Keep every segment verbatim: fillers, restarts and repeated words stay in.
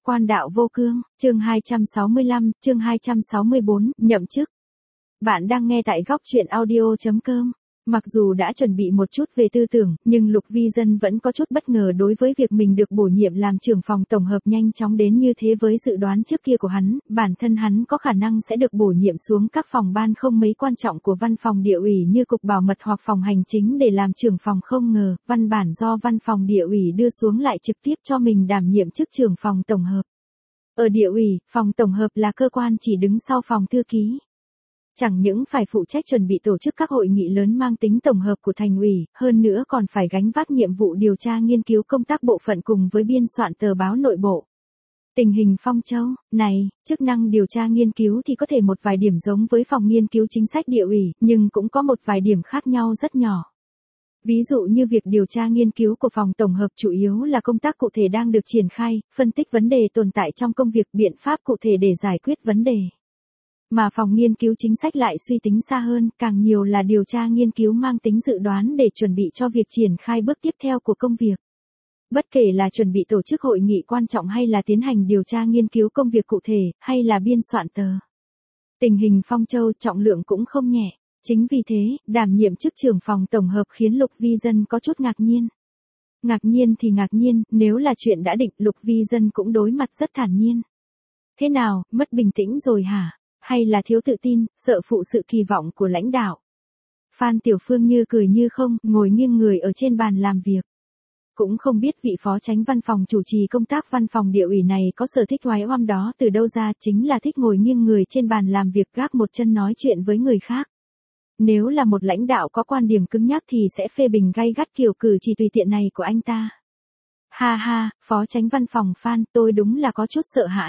Quan đạo vô cương, chương hai trăm sáu mươi lăm, chương hai trăm sáu mươi bốn, nhậm chức. Bạn đang nghe tại góc truyện audio chấm com. Mặc dù đã chuẩn bị một chút về tư tưởng, nhưng Lục Vi Dân vẫn có chút bất ngờ đối với việc mình được bổ nhiệm làm trưởng phòng tổng hợp nhanh chóng đến như thế. Với dự đoán trước kia của hắn, bản thân hắn có khả năng sẽ được bổ nhiệm xuống các phòng ban không mấy quan trọng của văn phòng địa ủy như cục bảo mật hoặc phòng hành chính để làm trưởng phòng. Không ngờ, văn bản do văn phòng địa ủy đưa xuống lại trực tiếp cho mình đảm nhiệm chức trưởng phòng tổng hợp. Ở địa ủy, phòng tổng hợp là cơ quan chỉ đứng sau phòng thư ký. Chẳng những phải phụ trách chuẩn bị tổ chức các hội nghị lớn mang tính tổng hợp của thành ủy, hơn nữa còn phải gánh vác nhiệm vụ điều tra nghiên cứu công tác bộ phận cùng với biên soạn tờ báo nội bộ. Tình hình Phong Châu, này, chức năng điều tra nghiên cứu thì có thể một vài điểm giống với phòng nghiên cứu chính sách địa ủy, nhưng cũng có một vài điểm khác nhau rất nhỏ. Ví dụ như việc điều tra nghiên cứu của phòng tổng hợp chủ yếu là công tác cụ thể đang được triển khai, phân tích vấn đề tồn tại trong công việc, biện pháp cụ thể để giải quyết vấn đề. Mà phòng nghiên cứu chính sách lại suy tính xa hơn, càng nhiều là điều tra nghiên cứu mang tính dự đoán để chuẩn bị cho việc triển khai bước tiếp theo của công việc. Bất kể là chuẩn bị tổ chức hội nghị quan trọng hay là tiến hành điều tra nghiên cứu công việc cụ thể, hay là biên soạn tờ. Tình hình Phong Châu trọng lượng cũng không nhẹ. Chính vì thế, đảm nhiệm chức trưởng phòng tổng hợp khiến Lục Vi Dân có chút ngạc nhiên. Ngạc nhiên thì ngạc nhiên, nếu là chuyện đã định, Lục Vi Dân cũng đối mặt rất thản nhiên. Thế nào, mất bình tĩnh rồi hả? Hay là thiếu tự tin, sợ phụ sự kỳ vọng của lãnh đạo? Phan Tiểu Phương như cười như không, ngồi nghiêng người ở trên bàn làm việc. Cũng không biết vị phó chánh văn phòng chủ trì công tác văn phòng địa ủy này có sở thích oái oăm đó từ đâu ra, chính là thích ngồi nghiêng người trên bàn làm việc gác một chân nói chuyện với người khác. Nếu là một lãnh đạo có quan điểm cứng nhắc thì sẽ phê bình gay gắt kiểu cử chỉ tùy tiện này của anh ta. Ha ha, phó chánh văn phòng Phan, tôi đúng là có chút sợ hãi.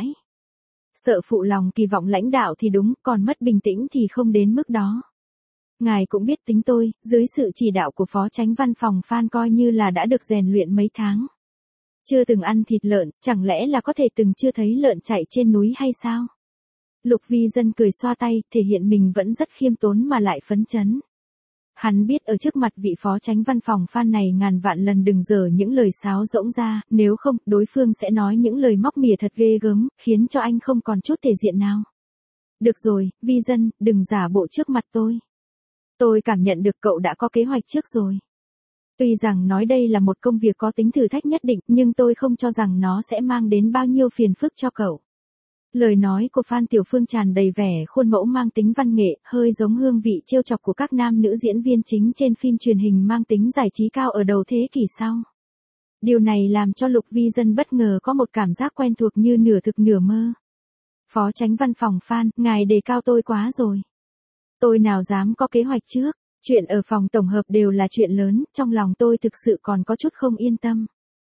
Sợ phụ lòng kỳ vọng lãnh đạo thì đúng, còn mất bình tĩnh thì không đến mức đó. Ngài cũng biết tính tôi, dưới sự chỉ đạo của phó chánh văn phòng Phan coi như là đã được rèn luyện mấy tháng. Chưa từng ăn thịt lợn, chẳng lẽ là có thể từng chưa thấy lợn chạy trên núi hay sao? Lục Vi Dân cười xoa tay, thể hiện mình vẫn rất khiêm tốn mà lại phấn chấn. Hắn biết ở trước mặt vị phó chánh văn phòng Phan này ngàn vạn lần đừng dở những lời sáo rỗng ra, nếu không, đối phương sẽ nói những lời móc mỉa thật ghê gớm, khiến cho anh không còn chút thể diện nào. Được rồi, Vi Dân, đừng giả bộ trước mặt tôi. Tôi cảm nhận được cậu đã có kế hoạch trước rồi. Tuy rằng nói đây là một công việc có tính thử thách nhất định, nhưng tôi không cho rằng nó sẽ mang đến bao nhiêu phiền phức cho cậu. Lời nói của Phan Tiểu Phương tràn đầy vẻ khuôn mẫu mang tính văn nghệ, hơi giống hương vị trêu chọc của các nam nữ diễn viên chính trên phim truyền hình mang tính giải trí cao ở đầu thế kỷ sau. Điều này làm cho Lục Vi Dân bất ngờ có một cảm giác quen thuộc như nửa thực nửa mơ. Phó chánh văn phòng Phan, ngài đề cao tôi quá rồi. Tôi nào dám có kế hoạch trước, chuyện ở phòng tổng hợp đều là chuyện lớn, trong lòng tôi thực sự còn có chút không yên tâm.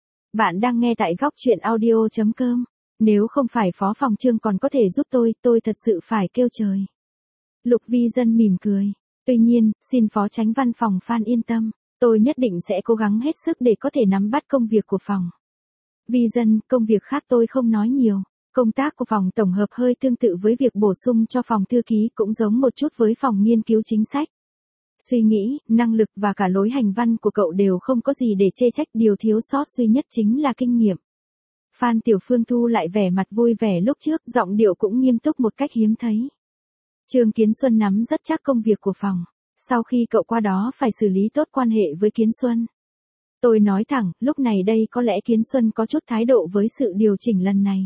Bạn đang nghe tại góc truyện audio chấm com. Nếu không phải phó phòng Trương còn có thể giúp tôi, tôi thật sự phải kêu trời. Lục Vi Dân mỉm cười. Tuy nhiên, xin phó chánh văn phòng Phan yên tâm, tôi nhất định sẽ cố gắng hết sức để có thể nắm bắt công việc của phòng. Vi Dân, công việc khác tôi không nói nhiều. Công tác của phòng tổng hợp hơi tương tự với việc bổ sung cho phòng thư ký, cũng giống một chút với phòng nghiên cứu chính sách. Suy nghĩ, năng lực và cả lối hành văn của cậu đều không có gì để chê trách, điều thiếu sót duy nhất chính là kinh nghiệm. Phan Tiểu Phương thu lại vẻ mặt vui vẻ lúc trước, giọng điệu cũng nghiêm túc một cách hiếm thấy. Trương Kiến Xuân nắm rất chắc công việc của phòng. Sau khi cậu qua đó phải xử lý tốt quan hệ với Kiến Xuân. Tôi nói thẳng, lúc này đây có lẽ Kiến Xuân có chút thái độ với sự điều chỉnh lần này.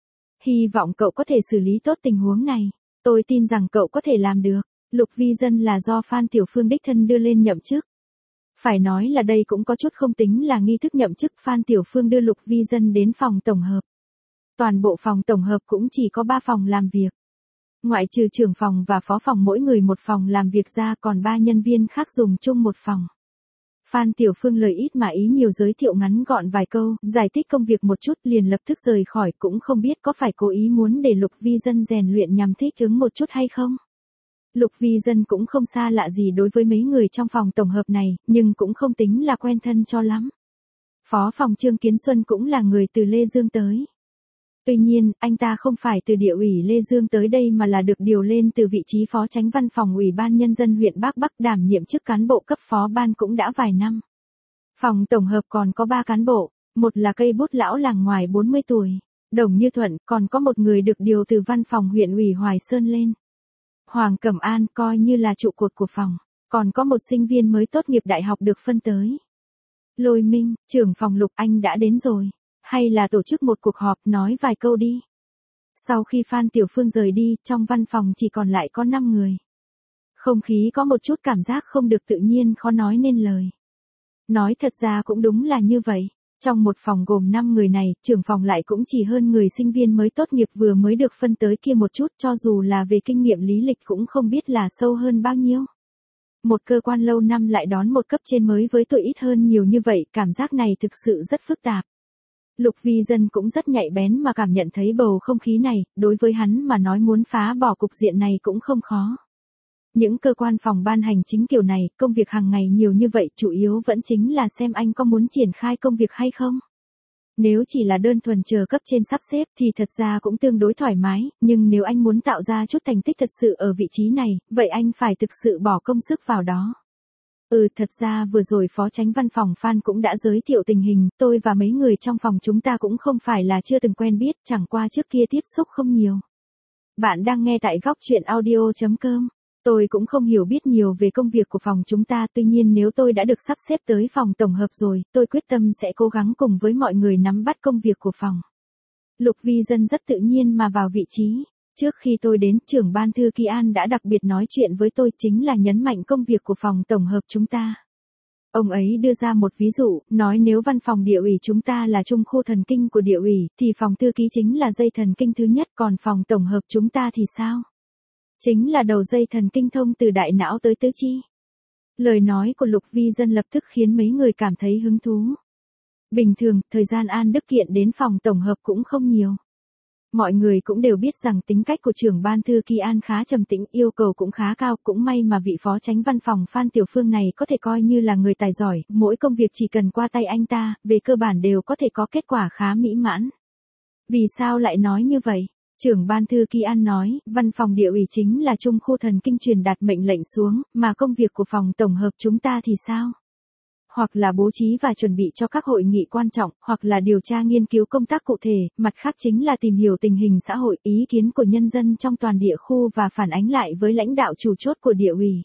Hy vọng cậu có thể xử lý tốt tình huống này. Tôi tin rằng cậu có thể làm được. Lục Vi Dân là do Phan Tiểu Phương đích thân đưa lên nhậm chức. Phải nói là đây cũng có chút không tính là nghi thức nhậm chức. Phan Tiểu Phương đưa Lục Vi Dân đến phòng tổng hợp. Toàn bộ phòng tổng hợp cũng chỉ có ba phòng làm việc. Ngoại trừ trưởng phòng và phó phòng mỗi người một phòng làm việc ra, còn ba nhân viên khác dùng chung một phòng. Phan Tiểu Phương lời ít mà ý nhiều giới thiệu ngắn gọn vài câu, giải thích công việc một chút liền lập tức rời khỏi, cũng không biết có phải cố ý muốn để Lục Vi Dân rèn luyện nhằm thích ứng một chút hay không. Lục Vi Dân cũng không xa lạ gì đối với mấy người trong phòng tổng hợp này, nhưng cũng không tính là quen thân cho lắm. Phó phòng Trương Kiến Xuân cũng là người từ Lê Dương tới. Tuy nhiên, anh ta không phải từ địa ủy Lê Dương tới đây mà là được điều lên từ vị trí phó chánh văn phòng Ủy ban Nhân dân huyện Bắc Bắc, đảm nhiệm chức cán bộ cấp phó ban cũng đã vài năm. Phòng tổng hợp còn có ba cán bộ, một là cây bút lão làng ngoài bốn mươi tuổi, Đồng Như Thuận, còn có một người được điều từ văn phòng huyện ủy Hoài Sơn lên. Hoàng Cẩm An coi như là trụ cột của phòng, còn có một sinh viên mới tốt nghiệp đại học được phân tới. Lôi Minh, trưởng phòng Lục, anh đã đến rồi, hay là tổ chức một cuộc họp nói vài câu đi. Sau khi Phan Tiểu Phương rời đi, trong văn phòng chỉ còn lại có năm người. Không khí có một chút cảm giác không được tự nhiên, khó nói nên lời. Nói thật ra cũng đúng là như vậy. Trong một phòng gồm năm người này, trưởng phòng lại cũng chỉ hơn người sinh viên mới tốt nghiệp vừa mới được phân tới kia một chút, cho dù là về kinh nghiệm lý lịch cũng không biết là sâu hơn bao nhiêu. Một cơ quan lâu năm lại đón một cấp trên mới với tuổi ít hơn nhiều như vậy, cảm giác này thực sự rất phức tạp. Lục Vi Dân cũng rất nhạy bén mà cảm nhận thấy bầu không khí này, đối với hắn mà nói muốn phá bỏ cục diện này cũng không khó. Những cơ quan phòng ban hành chính kiểu này, công việc hàng ngày nhiều như vậy, chủ yếu vẫn chính là xem anh có muốn triển khai công việc hay không. Nếu chỉ là đơn thuần chờ cấp trên sắp xếp thì thật ra cũng tương đối thoải mái, nhưng nếu anh muốn tạo ra chút thành tích thật sự ở vị trí này, vậy anh phải thực sự bỏ công sức vào đó. Ừ, thật ra vừa rồi Phó Chánh Văn phòng Phan cũng đã giới thiệu tình hình, tôi và mấy người trong phòng chúng ta cũng không phải là chưa từng quen biết, chẳng qua trước kia tiếp xúc không nhiều. Bạn đang nghe tại góc truyện audio chấm com. Tôi cũng không hiểu biết nhiều về công việc của phòng chúng ta, tuy nhiên nếu tôi đã được sắp xếp tới phòng tổng hợp rồi, tôi quyết tâm sẽ cố gắng cùng với mọi người nắm bắt công việc của phòng. Lục Vi Dân rất tự nhiên mà vào vị trí. Trước khi tôi đến, trưởng ban thư ký An đã đặc biệt nói chuyện với tôi, chính là nhấn mạnh công việc của phòng tổng hợp chúng ta. Ông ấy đưa ra một ví dụ, nói nếu văn phòng địa ủy chúng ta là trung khu thần kinh của địa ủy, thì phòng thư ký chính là dây thần kinh thứ nhất, còn phòng tổng hợp chúng ta thì sao? Chính là đầu dây thần kinh thông từ đại não tới tứ chi. Lời nói của Lục Vi Dân lập tức khiến mấy người cảm thấy hứng thú. Bình thường, thời gian An Đức Kiện đến phòng tổng hợp cũng không nhiều. Mọi người cũng đều biết rằng tính cách của trưởng ban thư ký An khá trầm tĩnh, yêu cầu cũng khá cao, cũng may mà vị phó chánh văn phòng Phan Tiểu Phương này có thể coi như là người tài giỏi, mỗi công việc chỉ cần qua tay anh ta, về cơ bản đều có thể có kết quả khá mỹ mãn. Vì sao lại nói như vậy? Trưởng ban thư ký An nói, văn phòng địa ủy chính là trung khu thần kinh truyền đạt mệnh lệnh xuống, mà công việc của phòng tổng hợp chúng ta thì sao? Hoặc là bố trí và chuẩn bị cho các hội nghị quan trọng, hoặc là điều tra nghiên cứu công tác cụ thể, mặt khác chính là tìm hiểu tình hình xã hội, ý kiến của nhân dân trong toàn địa khu và phản ánh lại với lãnh đạo chủ chốt của địa ủy.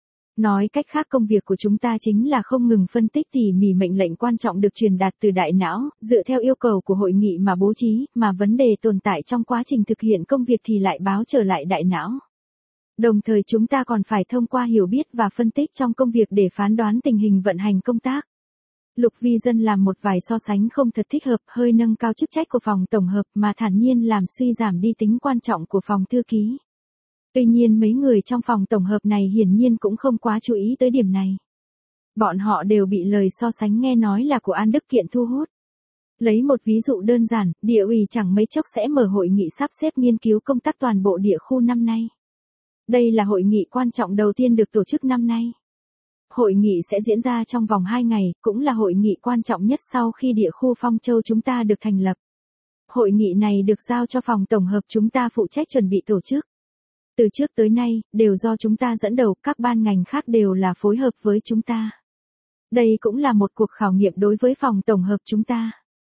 Nói cách khác, công việc của chúng ta chính là không ngừng phân tích tỉ mỉ mệnh lệnh quan trọng được truyền đạt từ đại não, dựa theo yêu cầu của hội nghị mà bố trí, mà vấn đề tồn tại trong quá trình thực hiện công việc thì lại báo trở lại đại não. Đồng thời chúng ta còn phải thông qua hiểu biết và phân tích trong công việc để phán đoán tình hình vận hành công tác. Lục Vi Dân làm một vài so sánh không thật thích hợp, hơi nâng cao chức trách của phòng tổng hợp mà thản nhiên làm suy giảm đi tính quan trọng của phòng thư ký. Tuy nhiên mấy người trong phòng tổng hợp này hiển nhiên cũng không quá chú ý tới điểm này. Bọn họ đều bị lời so sánh nghe nói là của An Đức Kiện thu hút. Lấy một ví dụ đơn giản, địa ủy chẳng mấy chốc sẽ mở hội nghị sắp xếp nghiên cứu công tác toàn bộ địa khu năm nay. Đây là hội nghị quan trọng đầu tiên được tổ chức năm nay. Hội nghị sẽ diễn ra trong vòng hai ngày, cũng là hội nghị quan trọng nhất sau khi địa khu Phong Châu chúng ta được thành lập. Hội nghị này được giao cho phòng tổng hợp chúng ta phụ trách chuẩn bị tổ chức. Từ trước tới nay, đều do chúng ta dẫn đầu, các ban ngành khác đều là phối hợp với chúng ta. Đây cũng là một cuộc khảo nghiệm đối với phòng tổng hợp chúng ta.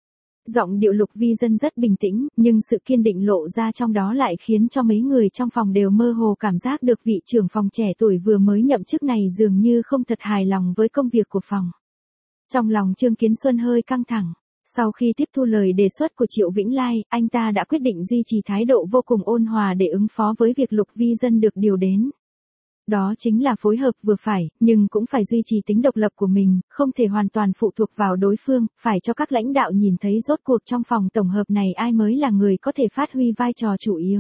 Giọng điệu Lục Vi Dân rất bình tĩnh, nhưng sự kiên định lộ ra trong đó lại khiến cho mấy người trong phòng đều mơ hồ cảm giác được vị trưởng phòng trẻ tuổi vừa mới nhậm chức này dường như không thật hài lòng với công việc của phòng. Trong lòng Trương Kiến Xuân hơi căng thẳng. Sau khi tiếp thu lời đề xuất của Triệu Vĩnh Lai, anh ta đã quyết định duy trì thái độ vô cùng ôn hòa để ứng phó với việc Lục Vi Dân được điều đến. Đó chính là phối hợp vừa phải, nhưng cũng phải duy trì tính độc lập của mình, không thể hoàn toàn phụ thuộc vào đối phương, phải cho các lãnh đạo nhìn thấy rốt cuộc trong phòng tổng hợp này ai mới là người có thể phát huy vai trò chủ yếu.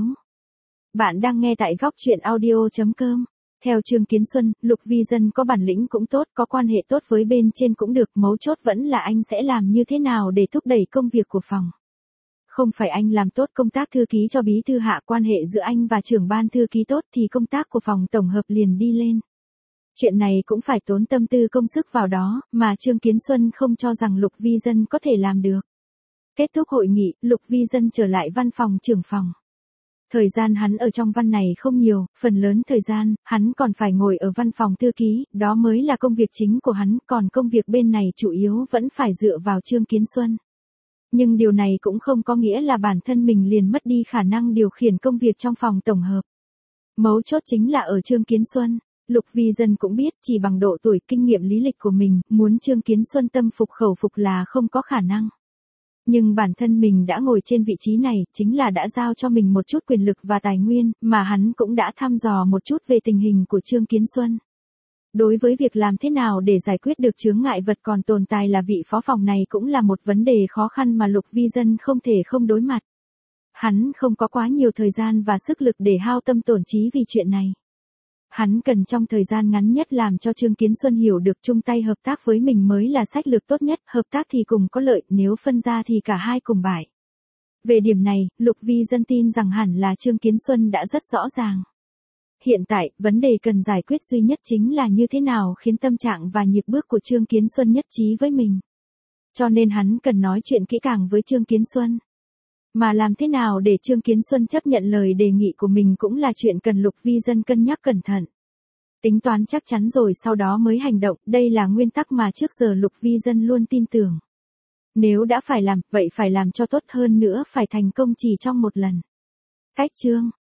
Bạn đang nghe tại góc truyện audio chấm com. Theo Trương Kiến Xuân, Lục Vi Dân có bản lĩnh cũng tốt, có quan hệ tốt với bên trên cũng được, mấu chốt vẫn là anh sẽ làm như thế nào để thúc đẩy công việc của phòng. Không phải anh làm tốt công tác thư ký cho bí thư hạ, quan hệ giữa anh và trưởng ban thư ký tốt thì công tác của phòng tổng hợp liền đi lên. Chuyện này cũng phải tốn tâm tư công sức vào đó, mà Trương Kiến Xuân không cho rằng Lục Vi Dân có thể làm được. Kết thúc hội nghị, Lục Vi Dân trở lại văn phòng trưởng phòng. Thời gian hắn ở trong văn này không nhiều, phần lớn thời gian, hắn còn phải ngồi ở văn phòng thư ký, đó mới là công việc chính của hắn, còn công việc bên này chủ yếu vẫn phải dựa vào Trương Kiến Xuân. Nhưng điều này cũng không có nghĩa là bản thân mình liền mất đi khả năng điều khiển công việc trong phòng tổng hợp. Mấu chốt chính là ở Trương Kiến Xuân. Lục Vi Dân cũng biết chỉ bằng độ tuổi kinh nghiệm lý lịch của mình, muốn Trương Kiến Xuân tâm phục khẩu phục là không có khả năng. Nhưng bản thân mình đã ngồi trên vị trí này, chính là đã giao cho mình một chút quyền lực và tài nguyên, mà hắn cũng đã thăm dò một chút về tình hình của Trương Kiến Xuân. Đối với việc làm thế nào để giải quyết được chướng ngại vật còn tồn tại là vị phó phòng này cũng là một vấn đề khó khăn mà Lục Vi Dân không thể không đối mặt. Hắn không có quá nhiều thời gian và sức lực để hao tâm tổn trí vì chuyện này. Hắn cần trong thời gian ngắn nhất làm cho Trương Kiến Xuân hiểu được chung tay hợp tác với mình mới là sách lược tốt nhất, hợp tác thì cùng có lợi, nếu phân ra thì cả hai cùng bại. Về điểm này, Lục Vi Dân tin rằng hẳn là Trương Kiến Xuân đã rất rõ ràng. Hiện tại, vấn đề cần giải quyết duy nhất chính là như thế nào khiến tâm trạng và nhịp bước của Trương Kiến Xuân nhất trí với mình. Cho nên hắn cần nói chuyện kỹ càng với Trương Kiến Xuân. Mà làm thế nào để Trương Kiến Xuân chấp nhận lời đề nghị của mình cũng là chuyện cần Lục Vi Dân cân nhắc cẩn thận. Tính toán chắc chắn rồi sau đó mới hành động, đây là nguyên tắc mà trước giờ Lục Vi Dân luôn tin tưởng. Nếu đã phải làm, vậy phải làm cho tốt hơn nữa, phải thành công chỉ trong một lần. Cách chương